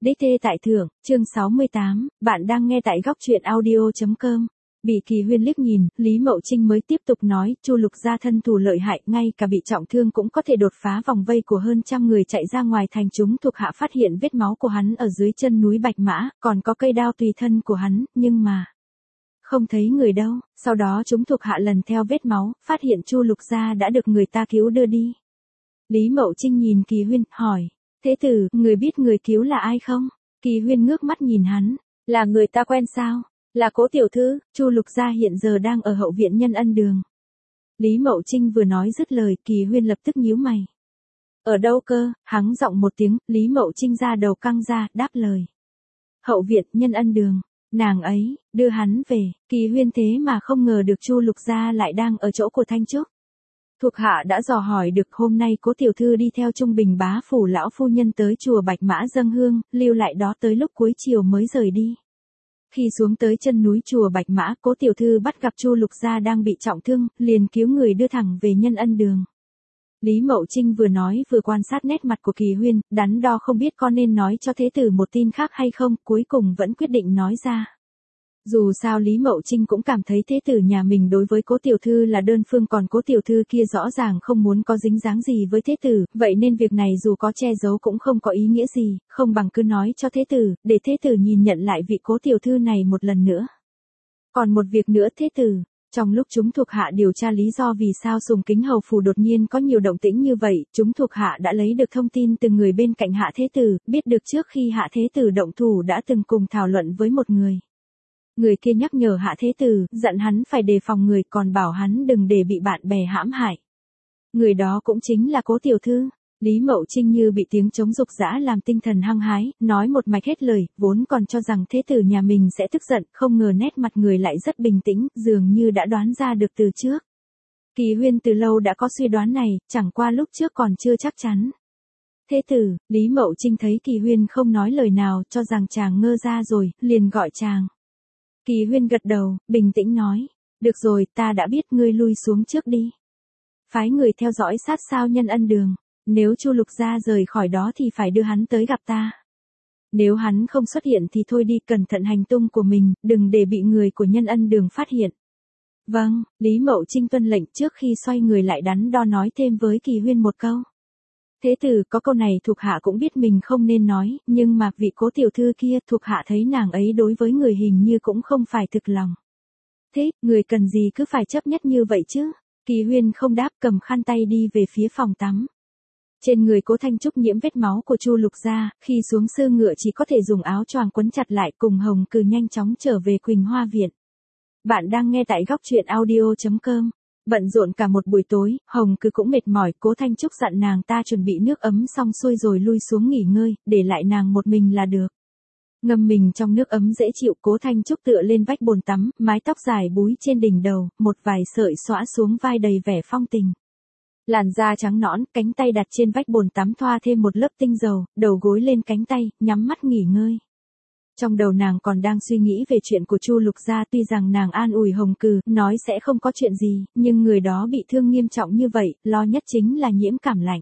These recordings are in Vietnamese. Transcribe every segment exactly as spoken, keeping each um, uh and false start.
Đế thê tại thượng, chương sáu mươi tám, bạn đang nghe tại góc truyện audio.com. Bị Kỳ Huyên liếc nhìn, Lý Mậu Trinh mới tiếp tục nói, Chu Lục gia thân thủ lợi hại, ngay cả bị trọng thương cũng có thể đột phá vòng vây của hơn trăm người chạy ra ngoài thành. Chúng thuộc hạ phát hiện vết máu của hắn ở dưới chân núi Bạch Mã, còn có cây đao tùy thân của hắn, nhưng mà không thấy người đâu. Sau đó chúng thuộc hạ lần theo vết máu, phát hiện Chu Lục gia đã được người ta cứu đưa đi. Lý Mậu Trinh nhìn Kỳ Huyên, hỏi, thế tử, người biết người cứu là ai không? Kỳ Huyên ngước mắt nhìn hắn, là người ta quen sao? Là Cố tiểu thư. Chu Lục gia hiện giờ đang ở hậu viện Nhân Ân đường. Lý Mậu Trinh vừa nói dứt lời, Kỳ Huyên lập tức nhíu mày. Ở đâu cơ? Hắng giọng một tiếng, Lý Mậu Trinh ra đầu căng ra, đáp lời. Hậu viện Nhân Ân đường. Nàng ấy đưa hắn về. Kỳ Huyên thế mà không ngờ được Chu Lục gia lại đang ở chỗ của Thanh Trúc. Thuộc hạ đã dò hỏi được, hôm nay Cố tiểu thư đi theo Trung Bình bá phủ lão phu nhân tới chùa Bạch Mã dâng hương, lưu lại đó tới lúc cuối chiều mới rời đi. Khi xuống tới chân núi chùa Bạch Mã, Cố tiểu thư bắt gặp Chu Lục gia đang bị trọng thương, liền cứu người đưa thẳng về Nhân Ân đường. Lý Mậu Trinh vừa nói vừa quan sát nét mặt của Kỳ Huyên, đắn đo không biết có nên nói cho thế tử một tin khác hay không, cuối cùng vẫn quyết định nói ra. Dù sao Lý Mậu Trinh cũng cảm thấy thế tử nhà mình đối với Cố tiểu thư là đơn phương, còn Cố tiểu thư kia rõ ràng không muốn có dính dáng gì với thế tử, vậy nên việc này dù có che giấu cũng không có ý nghĩa gì, không bằng cứ nói cho thế tử, để thế tử nhìn nhận lại vị Cố tiểu thư này một lần nữa. Còn một việc nữa thế tử, trong lúc chúng thuộc hạ điều tra lý do vì sao Sùng Kính hầu phủ đột nhiên có nhiều động tĩnh như vậy, chúng thuộc hạ đã lấy được thông tin từ người bên cạnh Hạ thế tử, biết được trước khi Hạ thế tử động thủ đã từng cùng thảo luận với một người. Người kia nhắc nhở Hạ thế tử, dặn hắn phải đề phòng người, còn bảo hắn đừng để bị bạn bè hãm hại. Người đó cũng chính là Cố tiểu thư. Lý Mậu Trinh như bị tiếng trống dục dã làm tinh thần hăng hái, nói một mạch hết lời, vốn còn cho rằng thế tử nhà mình sẽ tức giận, không ngờ nét mặt người lại rất bình tĩnh, dường như đã đoán ra được từ trước. Kỳ Huyên từ lâu đã có suy đoán này, chẳng qua lúc trước còn chưa chắc chắn. Thế tử, Lý Mậu Trinh thấy Kỳ Huyên không nói lời nào, cho rằng chàng ngơ ra rồi, liền gọi chàng. Kỳ Huyên gật đầu, bình tĩnh nói, được rồi, ta đã biết, ngươi lui xuống trước đi. Phái người theo dõi sát sao Nhân Ân đường, nếu Chu Lục gia rời khỏi đó thì phải đưa hắn tới gặp ta. Nếu hắn không xuất hiện thì thôi đi, cẩn thận hành tung của mình, đừng để bị người của Nhân Ân đường phát hiện. Vâng, Lý Mậu Trinh tuân lệnh, trước khi xoay người lại đắn đo nói thêm với Kỳ Huyên một câu. Thế tử, có câu này thuộc hạ cũng biết mình không nên nói, nhưng mà vị Cố tiểu thư kia, thuộc hạ thấy nàng ấy đối với người hình như cũng không phải thực lòng. Thế, người cần gì cứ phải chấp nhất như vậy chứ? Kỳ Huyên không đáp, cầm khăn tay đi về phía phòng tắm. Trên người Cố Thanh Trúc nhiễm vết máu của Chu Lục gia, khi xuống sư ngựa chỉ có thể dùng áo choàng quấn chặt lại, cùng Hồng Cừ nhanh chóng trở về Quỳnh Hoa viện. Bạn đang nghe tại góc truyện audio.com. Bận rộn cả một buổi tối, Hồng Cừ cũng mệt mỏi, Cố Thanh Trúc dặn nàng ta chuẩn bị nước ấm xong xuôi rồi lui xuống nghỉ ngơi, để lại nàng một mình là được. Ngâm mình trong nước ấm dễ chịu, Cố Thanh Trúc tựa lên vách bồn tắm, mái tóc dài búi trên đỉnh đầu, một vài sợi xõa xuống vai đầy vẻ phong tình. Làn da trắng nõn, cánh tay đặt trên vách bồn tắm thoa thêm một lớp tinh dầu, đầu gối lên cánh tay, nhắm mắt nghỉ ngơi. Trong đầu nàng còn đang suy nghĩ về chuyện của Chu Lục gia, tuy rằng nàng an ủi Hồng Cừ, nói sẽ không có chuyện gì, nhưng người đó bị thương nghiêm trọng như vậy, lo nhất chính là nhiễm cảm lạnh.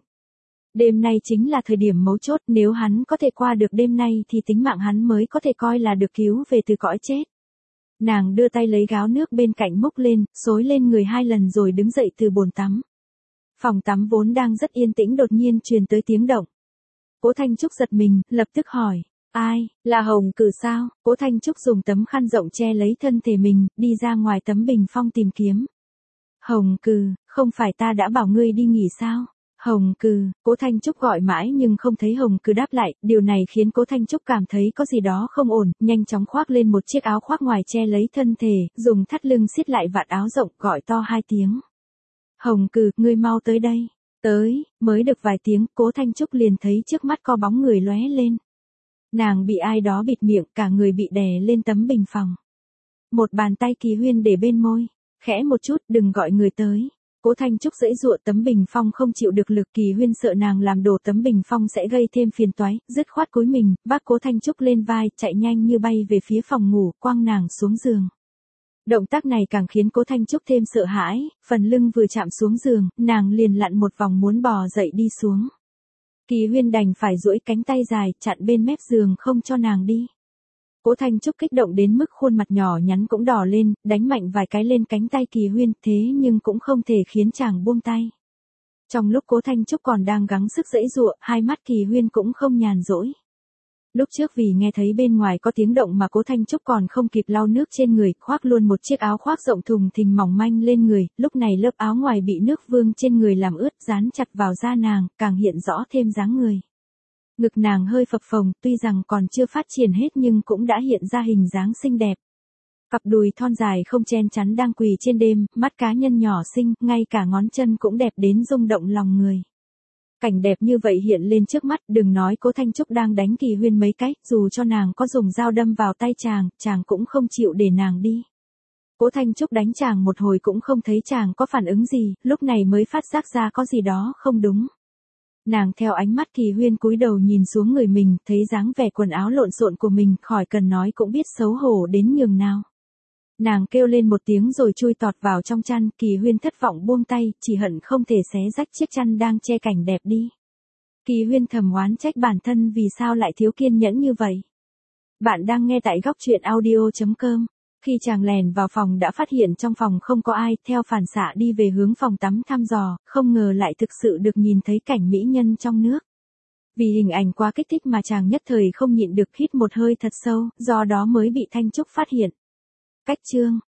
Đêm nay chính là thời điểm mấu chốt, nếu hắn có thể qua được đêm nay thì tính mạng hắn mới có thể coi là được cứu về từ cõi chết. Nàng đưa tay lấy gáo nước bên cạnh múc lên, xối lên người hai lần rồi đứng dậy từ bồn tắm. Phòng tắm vốn đang rất yên tĩnh đột nhiên truyền tới tiếng động. Cố Thanh Trúc giật mình, lập tức hỏi, ai, là Hồng Cừ sao? Cố Thanh Trúc dùng tấm khăn rộng che lấy thân thể mình, đi ra ngoài tấm bình phong tìm kiếm. Hồng Cừ, không phải ta đã bảo ngươi đi nghỉ sao? Hồng Cừ, Cố Thanh Trúc gọi mãi nhưng không thấy Hồng Cừ đáp lại, điều này khiến Cố Thanh Trúc cảm thấy có gì đó không ổn, nhanh chóng khoác lên một chiếc áo khoác ngoài che lấy thân thể, dùng thắt lưng siết lại vạt áo rộng, gọi to hai tiếng. Hồng Cừ, ngươi mau tới đây. Tới, mới được vài tiếng, Cố Thanh Trúc liền thấy trước mắt có bóng người lóe lên. Nàng bị ai đó bịt miệng, cả người bị đè lên tấm bình phòng. Một bàn tay Kỳ Huyên để bên môi, khẽ một chút, đừng gọi người tới. Cố Thanh Trúc giãy giụa, tấm bình phong không chịu được lực, Kỳ Huyên sợ nàng làm đổ tấm bình phong sẽ gây thêm phiền toái, dứt khoát cúi mình, vác Cố Thanh Trúc lên vai, chạy nhanh như bay về phía phòng ngủ, quăng nàng xuống giường. Động tác này càng khiến Cố Thanh Trúc thêm sợ hãi, phần lưng vừa chạm xuống giường, nàng liền lặn một vòng muốn bò dậy đi xuống. Kỳ Huyên đành phải duỗi cánh tay dài chặn bên mép giường không cho nàng đi. Cố Thanh Trúc kích động đến mức khuôn mặt nhỏ nhắn cũng đỏ lên, đánh mạnh vài cái lên cánh tay Kỳ Huyên, thế nhưng cũng không thể khiến chàng buông tay. Trong lúc Cố Thanh Trúc còn đang gắng sức giãy giụa, hai mắt Kỳ Huyên cũng không nhàn rỗi. Lúc trước vì nghe thấy bên ngoài có tiếng động mà Cố Thanh Trúc còn không kịp lau nước trên người, khoác luôn một chiếc áo khoác rộng thùng thình mỏng manh lên người, lúc này lớp áo ngoài bị nước vương trên người làm ướt dán chặt vào da nàng, càng hiện rõ thêm dáng người. Ngực nàng hơi phập phồng, tuy rằng còn chưa phát triển hết nhưng cũng đã hiện ra hình dáng xinh đẹp. Cặp đùi thon dài không chen chắn đang quỳ trên đêm, mắt cá nhân nhỏ xinh, ngay cả ngón chân cũng đẹp đến rung động lòng người. Cảnh đẹp như vậy hiện lên trước mắt, đừng nói Cố Thanh Trúc đang đánh Kỳ Huyên mấy cái, dù cho nàng có dùng dao đâm vào tay chàng, chàng cũng không chịu để nàng đi. Cố Thanh Trúc đánh chàng một hồi cũng không thấy chàng có phản ứng gì, lúc này mới phát giác ra có gì đó không đúng. Nàng theo ánh mắt Kỳ Huyên cúi đầu nhìn xuống người mình, thấy dáng vẻ quần áo lộn xộn của mình, khỏi cần nói cũng biết xấu hổ đến nhường nào. Nàng kêu lên một tiếng rồi chui tọt vào trong chăn, Kỳ Huyên thất vọng buông tay, chỉ hận không thể xé rách chiếc chăn đang che cảnh đẹp đi. Kỳ Huyên thầm oán trách bản thân vì sao lại thiếu kiên nhẫn như vậy. Bạn đang nghe tại góc truyện audio chấm com. Khi chàng lèn vào phòng đã phát hiện trong phòng không có ai, theo phản xạ đi về hướng phòng tắm thăm dò, không ngờ lại thực sự được nhìn thấy cảnh mỹ nhân trong nước. Vì hình ảnh quá kích thích mà chàng nhất thời không nhịn được hít một hơi thật sâu, do đó mới bị Thanh Trúc phát hiện. Cách chương